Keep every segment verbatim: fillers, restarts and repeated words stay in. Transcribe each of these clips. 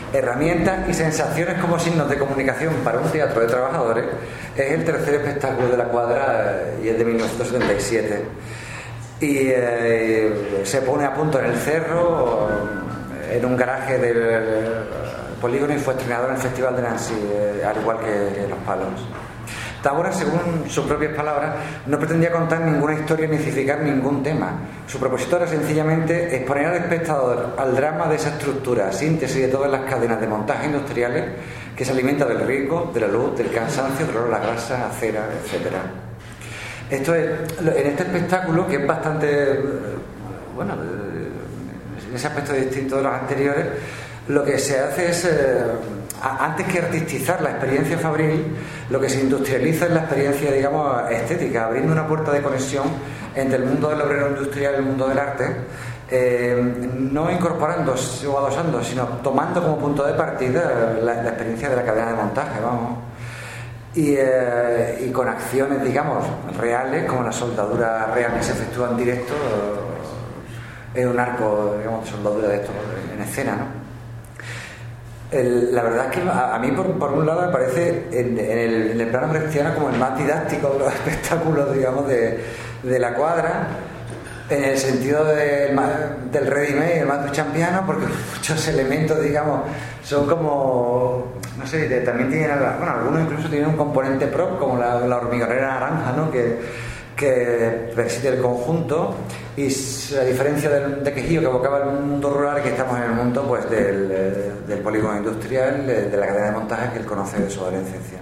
Herramientas y sensaciones como signos de comunicación para un teatro de trabajadores es el tercer espectáculo de la cuadra y es de mil novecientos setenta y siete. Y eh, se pone a punto en el Cerro, en un garaje del polígono, y fue estrenado en el Festival de Nancy, eh, al igual que, que Los Palos. Tábora, según sus propias palabras, no pretendía contar ninguna historia ni cificar ningún tema. Su propósito era sencillamente exponer al espectador al drama de esa estructura, síntesis de todas las cadenas de montaje industriales que se alimenta del riesgo, de la luz, del cansancio, del olor a la grasa, acera, etcétera. Esto es, en este espectáculo, que es bastante, bueno, en ese aspecto distinto de los anteriores, lo que se hace es, eh, antes que artistizar la experiencia fabril, lo que se industrializa es la experiencia, digamos, estética, abriendo una puerta de conexión entre el mundo del obrero industrial y el mundo del arte, eh, no incorporándose o adosando, sino tomando como punto de partida la, la experiencia de la cadena de montaje, vamos. Y, eh, y con acciones, digamos, reales, como la soldadura real que se efectúa en directo, eh, en un arco, digamos, de soldadura de esto en escena, ¿no? El, la verdad es que a, a mí por, por un lado me parece en, en, el, en el plano cristiano como el más didáctico de los espectáculos, digamos, de, de la cuadra, en el sentido de, del ready-made, el más duchampiano, porque muchos elementos, digamos, son como, no sé, de, también tienen, bueno, algunos incluso tienen un componente prop, como la, la hormigonera naranja, ¿no?, que que preside el conjunto, y a diferencia del, de Quejío, que evocaba el mundo rural, que estamos en el mundo, pues del, del polígono industrial, de la cadena de montaje que él conoce de su adolescencia.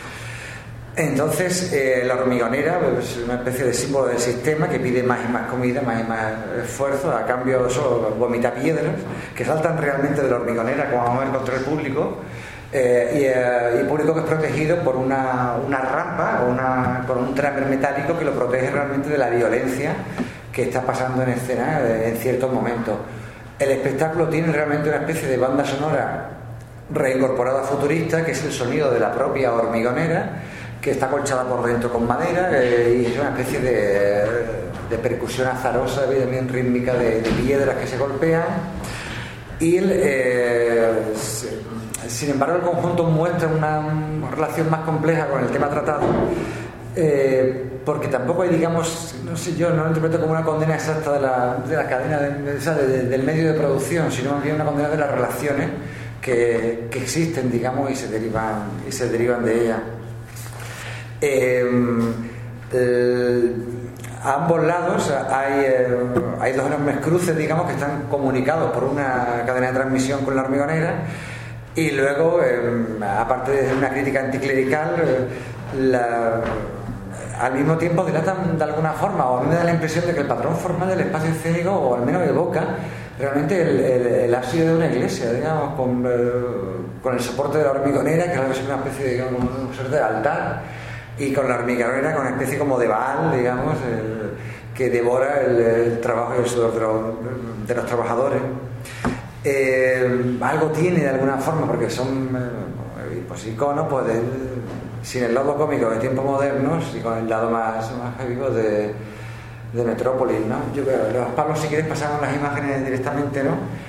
Entonces, eh, la hormigonera es una especie de símbolo del sistema que pide más y más comida, más y más esfuerzo, a cambio solo vomita piedras que saltan realmente de la hormigonera, como vamos a ver contra el público. Eh, y, eh, y público que es protegido por una, una rampa o una, con un tramer metálico que lo protege realmente de la violencia que está pasando en escena eh, en ciertos momentos. El espectáculo tiene realmente una especie de banda sonora reincorporada futurista, que es el sonido de la propia hormigonera, que está colchada por dentro con madera, eh, y es una especie de, de percusión azarosa, bien rítmica, de, de piedras que se golpean. Y el, eh, sin embargo, el conjunto muestra una, una relación más compleja con el tema tratado, eh, porque tampoco hay, digamos, no sé, yo no lo interpreto como una condena exacta de la, de la cadena de, de, de, de, del medio de producción, sino más bien una condena de las relaciones que, que existen, digamos, y se derivan, y se derivan de ellas. Eh, el, a ambos lados hay, eh, hay dos enormes cruces, digamos, que están comunicados por una cadena de transmisión con la hormigonera. Y luego, eh, aparte de una crítica anticlerical, eh, la, al mismo tiempo dilatan de alguna forma, o a mí me da la impresión de que el patrón formal del espacio escénico, o al menos evoca realmente el, el, el ábside de una iglesia, digamos, con, eh, con el soporte de la hormigonera, que es una especie de, digamos, una suerte de altar, y con la hormigonera con una especie como de Baal, digamos, el, que devora el, el trabajo y el sudor de los, de los trabajadores. Eh, algo tiene de alguna forma, porque son eh, pues iconos, pues de, sin el lado cómico de tiempos modernos y con el lado más, más vivo de, de Metrópolis, ¿no? Yo creo, los Pablos, si quieres, pasamos las imágenes directamente, ¿no?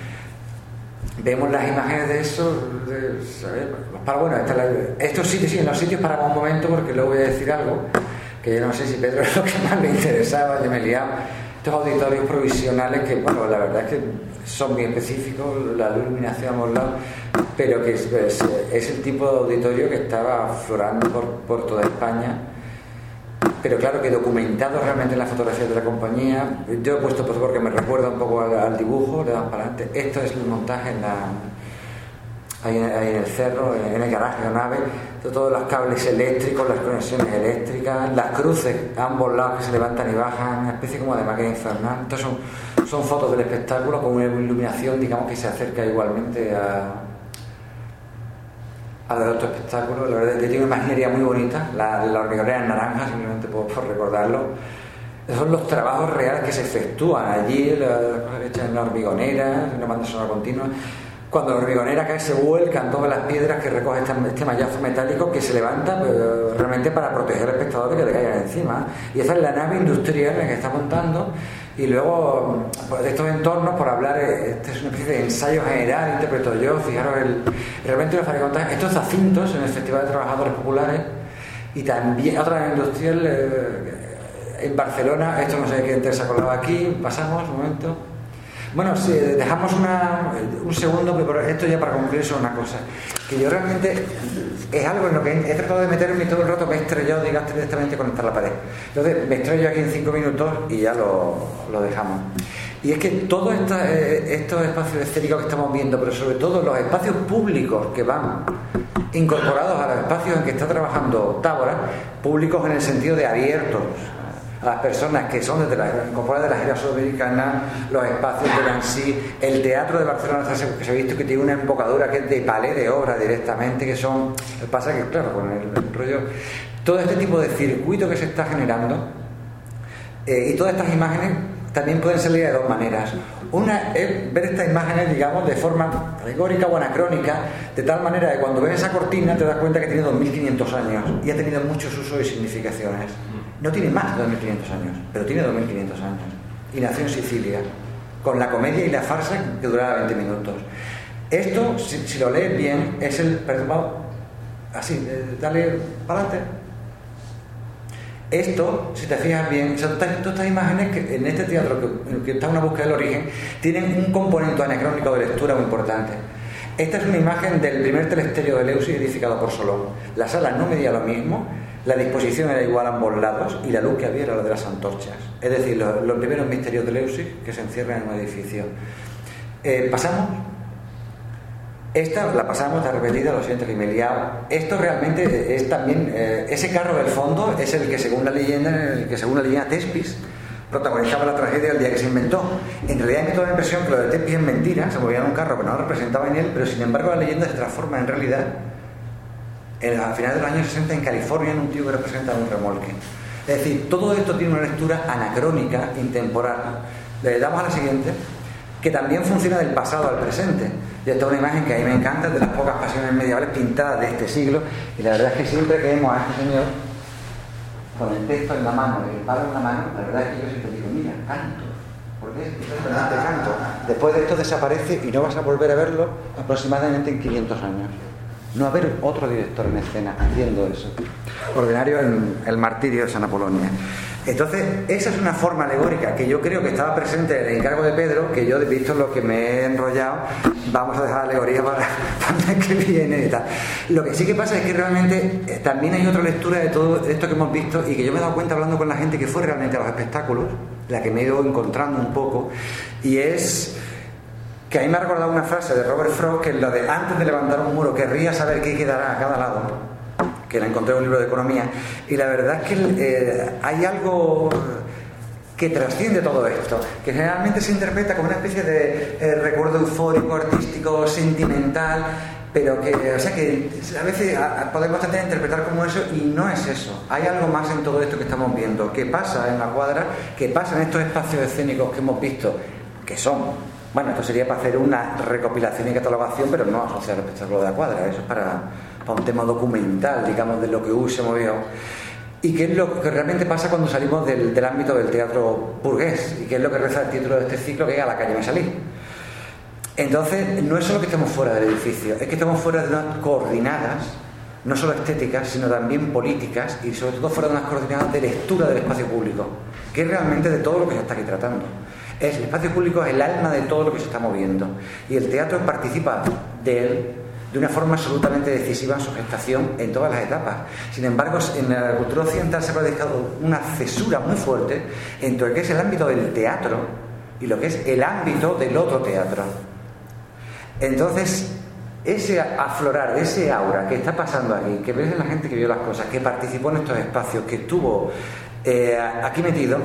Vemos las imágenes de eso, de, ¿sabes? Los Pablos, bueno, esta la, estos sitios, sí, en los sitios para un momento, porque luego voy a decir algo que yo no sé si Pedro es lo que más le interesaba, yo me liaba. Estos auditorios provisionales que, bueno, la verdad es que son muy específicos, la iluminación a ambos lados, pero que es, es, es el tipo de auditorio que estaba aflorando por, por toda España, pero claro que documentado realmente en las fotografías de la compañía. Yo he puesto pues porque me recuerda un poco al, al dibujo, le damos para adelante. Esto es el montaje en la, ahí, ahí en el cerro, en el garaje de la nave, todos los cables eléctricos, las conexiones eléctricas, las cruces a ambos lados que se levantan y bajan, una especie como de máquina infernal. Entonces son, son fotos del espectáculo con una iluminación, digamos, que se acerca igualmente a al otro espectáculo. La verdad es que tiene una imaginería muy bonita, la, la hormigonera en naranja, simplemente por, por recordarlo. Son los trabajos reales que se efectúan allí, las cosas hechas en la hormigonera, en una banda sonora continua. Cuando la hormigonera cae, se vuelcan todas las piedras que recoge este, este mallazo metálico que se levanta, pues, realmente para proteger al espectador y que le caigan encima. Y esa es la nave industrial en la que está montando, Y luego, pues, de estos entornos, por hablar, este es una especie de ensayo general, interpreto yo, fijaros, el, realmente los faricontas, estos zacintos en el Festival de Trabajadores Populares, y también otra industrial eh, en Barcelona, esto no sé quién se ha colado aquí, pasamos un momento. Bueno, sí, dejamos una, un segundo, pero esto ya para concluir sobre una cosa, que yo realmente es algo en lo que he, he tratado de meterme todo el rato, me he estrellado, digamos, directamente conectar la pared. Entonces me estrello aquí en cinco minutos y ya lo, lo dejamos. Y es que todos esta, eh, estos espacios escénicos que estamos viendo, pero sobre todo los espacios públicos que van incorporados a los espacios en que está trabajando Tábora, públicos en el sentido de abiertos a las personas que son desde la, incorporadas de la gira sudamericana, los espacios de Nancy, el teatro de Barcelona que se ha visto que tiene una embocadura que es de palé de obra directamente, que son, pasa que claro, con el, el rollo, todo este tipo de circuito que se está generando eh, y todas estas imágenes también pueden salir de dos maneras. Una es ver estas imágenes, digamos, de forma alegórica o anacrónica, de tal manera que cuando ves esa cortina te das cuenta que tiene dos mil quinientos años y ha tenido muchos usos y significaciones. No tiene más de dos mil quinientos años, pero tiene dos mil quinientos años. Y nació en Sicilia, con la comedia y la farsa que duraba veinte minutos. Esto, si, si lo lees bien, es el... Perdón, así, dale para adelante. Esto, si te fijas bien, son todas estas imágenes que en este teatro, que, que está en una búsqueda del origen, tienen un componente anacrónico de lectura muy importante. Esta es una imagen del primer telestéreo de Eleusis edificado por Solón. La sala no medía lo mismo, la disposición era igual a ambos lados y la luz que había era la de las antorchas. Es decir, los, los primeros misterios de Eleusis que se encierran en un edificio. Eh, ¿Pasamos? Esta la pasamos, está repetida, lo siento que me he liado. Esto realmente es también, eh, ese carro del fondo es el que según la leyenda, el que según la leyenda Tespis protagonizaba la tragedia el día que se inventó. En realidad me da la impresión que lo de Tespis es mentira, se movía en un carro que no lo representaba en él, pero sin embargo la leyenda se transforma en realidad en, a finales de los años sesenta en California en un tío que representa un remolque. Es decir, todo esto tiene una lectura anacrónica, intemporal. Le damos a la siguiente, que también funciona del pasado al presente. Y esta es una imagen que a mí me encanta, de las pocas pasiones medievales pintadas de este siglo, y la verdad es que siempre que vemos a este señor con el texto en la mano y el palo en la mano, la verdad es que yo siempre digo, mira, canto, porque es impresionante canto. Después de esto desaparece y no vas a volver a verlo aproximadamente en quinientos años. No va a haber otro director en escena haciendo eso. Ordinario en El martirio de San Apolonio. Entonces, esa es una forma alegórica que yo creo que estaba presente en el encargo de Pedro, que yo, visto lo que me he enrollado, vamos a dejar la alegoría para, para el que viene y tal. Lo que sí que pasa es que realmente eh, también hay otra lectura de todo esto que hemos visto y que yo me he dado cuenta hablando con la gente que fue realmente a los espectáculos, la que me he ido encontrando un poco, y es que a mí me ha recordado una frase de Robert Frost, que es la de antes de levantar un muro querría saber qué quedará a cada lado, que la encontré en un libro de economía, y la verdad es que eh, hay algo que trasciende todo esto, que generalmente se interpreta como una especie de eh, recuerdo eufórico, artístico, sentimental, pero que, o sea, que a veces a, a podemos tratar de interpretar como eso y no es eso. Hay algo más en todo esto que estamos viendo, que pasa en la cuadra, que pasa en estos espacios escénicos que hemos visto, que son, bueno, esto sería para hacer una recopilación y catalogación, pero no asociar al espectáculo de la cuadra, eso es para, para un tema documental, digamos, de lo que hubo y se movió. Y qué es lo que realmente pasa cuando salimos del, del ámbito del teatro burgués, y qué es lo que reza el título de este ciclo, que es A la calle me salí. Entonces, no es solo que estemos fuera del edificio, es que estamos fuera de unas coordinadas, no solo estéticas, sino también políticas, y sobre todo fuera de unas coordinadas de lectura del espacio público, que es realmente de todo lo que se está aquí tratando. Es, el espacio público es el alma de todo lo que se está moviendo, y el teatro participa de él de una forma absolutamente decisiva en su gestación en todas las etapas. Sin embargo, en la cultura occidental se ha practicado una cesura muy fuerte entre lo que es el ámbito del teatro y lo que es el ámbito del otro teatro. Entonces, ese aflorar, ese aura que está pasando aquí, que ves en la gente que vio las cosas, que participó en estos espacios, que estuvo eh, aquí metido,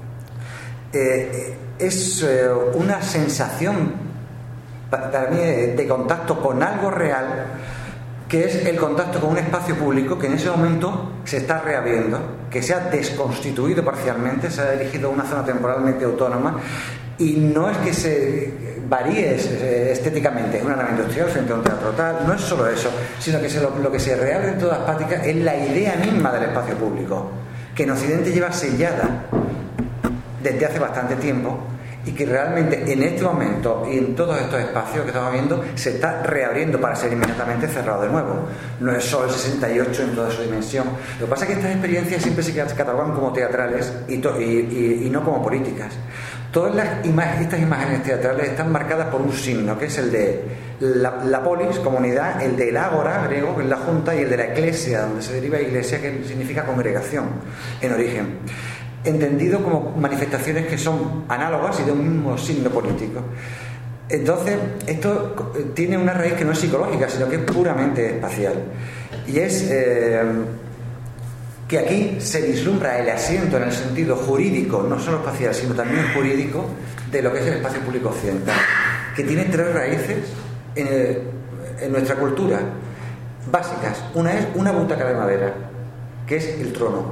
eh, es eh, una sensación para mí de contacto con algo real, que es el contacto con un espacio público que en ese momento se está reabriendo, que se ha desconstituido parcialmente, se ha dirigido a una zona temporalmente autónoma, y no es que se varíe estéticamente, es una nave industrial frente a un teatro tal, no es solo eso, sino que se lo, lo que se reabre en todas partes es la idea misma del espacio público, que en Occidente lleva sellada desde hace bastante tiempo y que realmente en este momento y en todos estos espacios que estamos viendo se está reabriendo para ser inmediatamente cerrado de nuevo. No es solo el sesenta y ocho en toda su dimensión. Lo que pasa es que estas experiencias siempre se catalogan como teatrales y, to- y, y, y no como políticas. Todas las imágenes, estas imágenes teatrales están marcadas por un signo, que es el de la, la polis, comunidad, el del ágora, griego, que es la junta, y el de la eclesia, donde se deriva iglesia, que significa congregación en origen, entendido como manifestaciones que son análogas y de un mismo signo político. Entonces, esto tiene una raíz que no es psicológica, sino que es puramente espacial. Y es eh, que aquí se vislumbra el asiento en el sentido jurídico, no solo espacial, sino también jurídico, de lo que es el espacio público occidental, que tiene tres raíces en, el, en nuestra cultura básicas. Una es una butaca de madera, que es el trono.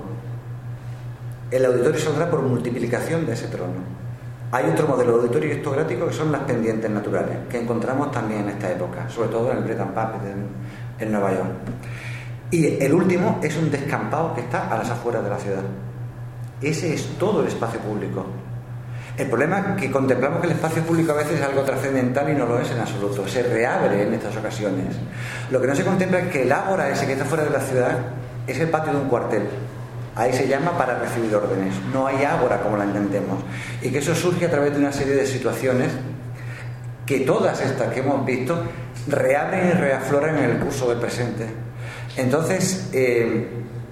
El auditorio saldrá por multiplicación de ese trono. Hay otro modelo de auditorio aristocrático que son las pendientes naturales, que encontramos también en esta época, sobre todo en el Bretton Puppet en, en Nueva York. Y el último es un descampado que está a las afueras de la ciudad. Ese es todo el espacio público. El problema es que contemplamos que el espacio público a veces es algo trascendental y no lo es en absoluto. Se reabre en estas ocasiones. Lo que no se contempla es que el ágora ese que está fuera de la ciudad es el patio de un cuartel. Ahí se llama para recibir órdenes. No hay ágora como la entendemos. Y que eso surge a través de una serie de situaciones que todas estas que hemos visto reabren y reafloran en el curso del presente. Entonces, eh,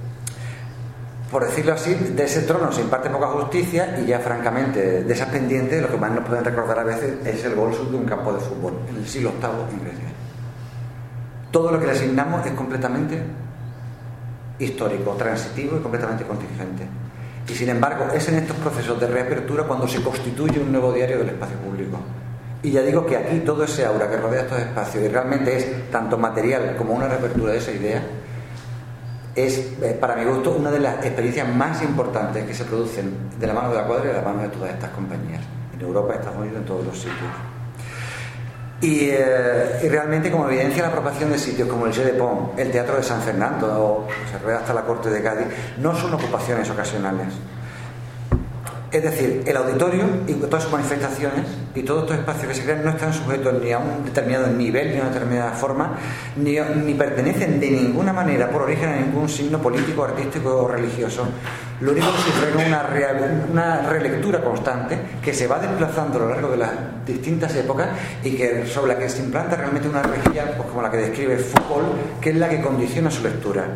por decirlo así, de ese trono se imparte poca justicia y ya francamente de esas pendientes lo que más nos pueden recordar a veces es el gol sur de un campo de fútbol en el siglo octavo en Grecia. Todo lo que le asignamos es completamente histórico, transitivo y completamente contingente. Y sin embargo es en estos procesos de reapertura cuando se constituye un nuevo diario del espacio público. Y ya digo que aquí todo ese aura que rodea estos espacios y realmente es tanto material como una reapertura de esa idea, es eh, para mi gusto una de las experiencias más importantes que se producen de la mano de la Cuadra y de la mano de todas estas compañías en Europa, en Estados Unidos, en todos los sitios. Y, eh, y realmente como evidencia la apropiación de sitios como el Jeu de Paume, el Teatro de San Fernando o se rueda hasta la Corte de Cádiz, no son ocupaciones ocasionales. Es decir, el auditorio y todas sus manifestaciones y todos estos espacios que se crean no están sujetos ni a un determinado nivel ni a una determinada forma, ni, ni pertenecen de ninguna manera por origen a ningún signo político, artístico o religioso. Lo único que sufre es una, re, una relectura constante que se va desplazando a lo largo de las distintas épocas y que sobre la que se implanta realmente una rejilla, pues como la que describe Foucault, que es la que condiciona su lectura.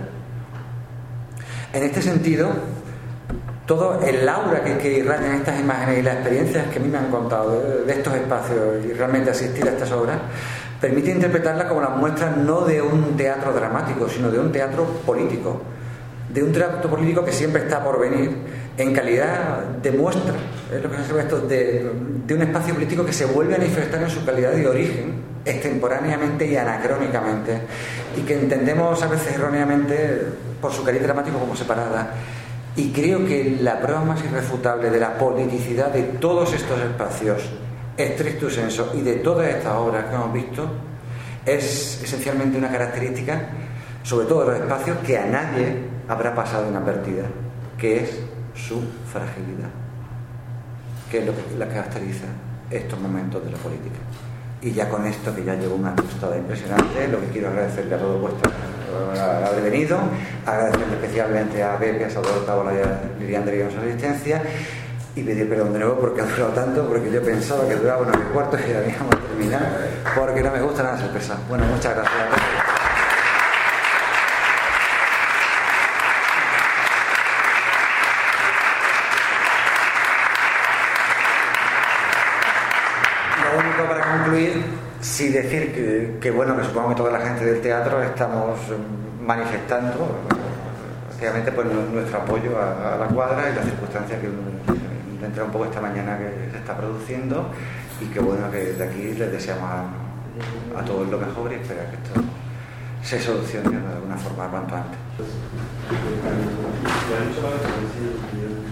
En este sentido, todo el aura que, que irradian estas imágenes y las experiencias que a mí me han contado de, de estos espacios y realmente asistir a estas obras permite interpretarlas como las muestras no de un teatro dramático, sino de un teatro político, de un teatro político que siempre está por venir en calidad de muestra, es lo que se llama esto, de, de un espacio político que se vuelve a manifestar en su calidad de origen, extemporáneamente y anacrónicamente, y que entendemos a veces erróneamente por su cariz dramático como separada. Y creo que la prueba más irrefutable de la politicidad de todos estos espacios, stricto sensu, y de todas estas obras que hemos visto, es esencialmente una característica, sobre todo de los espacios, que a nadie habrá pasado inadvertida, que es su fragilidad, que es lo que la caracteriza estos momentos de la política. Y ya con esto, que ya llevo una tostada impresionante, lo que quiero agradecerle a todos vuestros haber venido, agradecerle especialmente a Pepe, a Salvador Tábola y a Lilian de su asistencia, y pedir perdón de nuevo porque ha durado tanto, porque yo pensaba que duraba unos cuartos y habíamos terminado, porque no me gusta nada ser pesado. Bueno, muchas gracias a todos. Sí, decir que, que bueno, que supongo que toda la gente del teatro estamos manifestando efectivamente pues, nuestro apoyo a, a la Cuadra y las circunstancias que entra un poco esta mañana que se está produciendo, y que bueno, que desde aquí les deseamos a, a todos lo mejor y esperar que esto se solucione de alguna forma cuanto antes.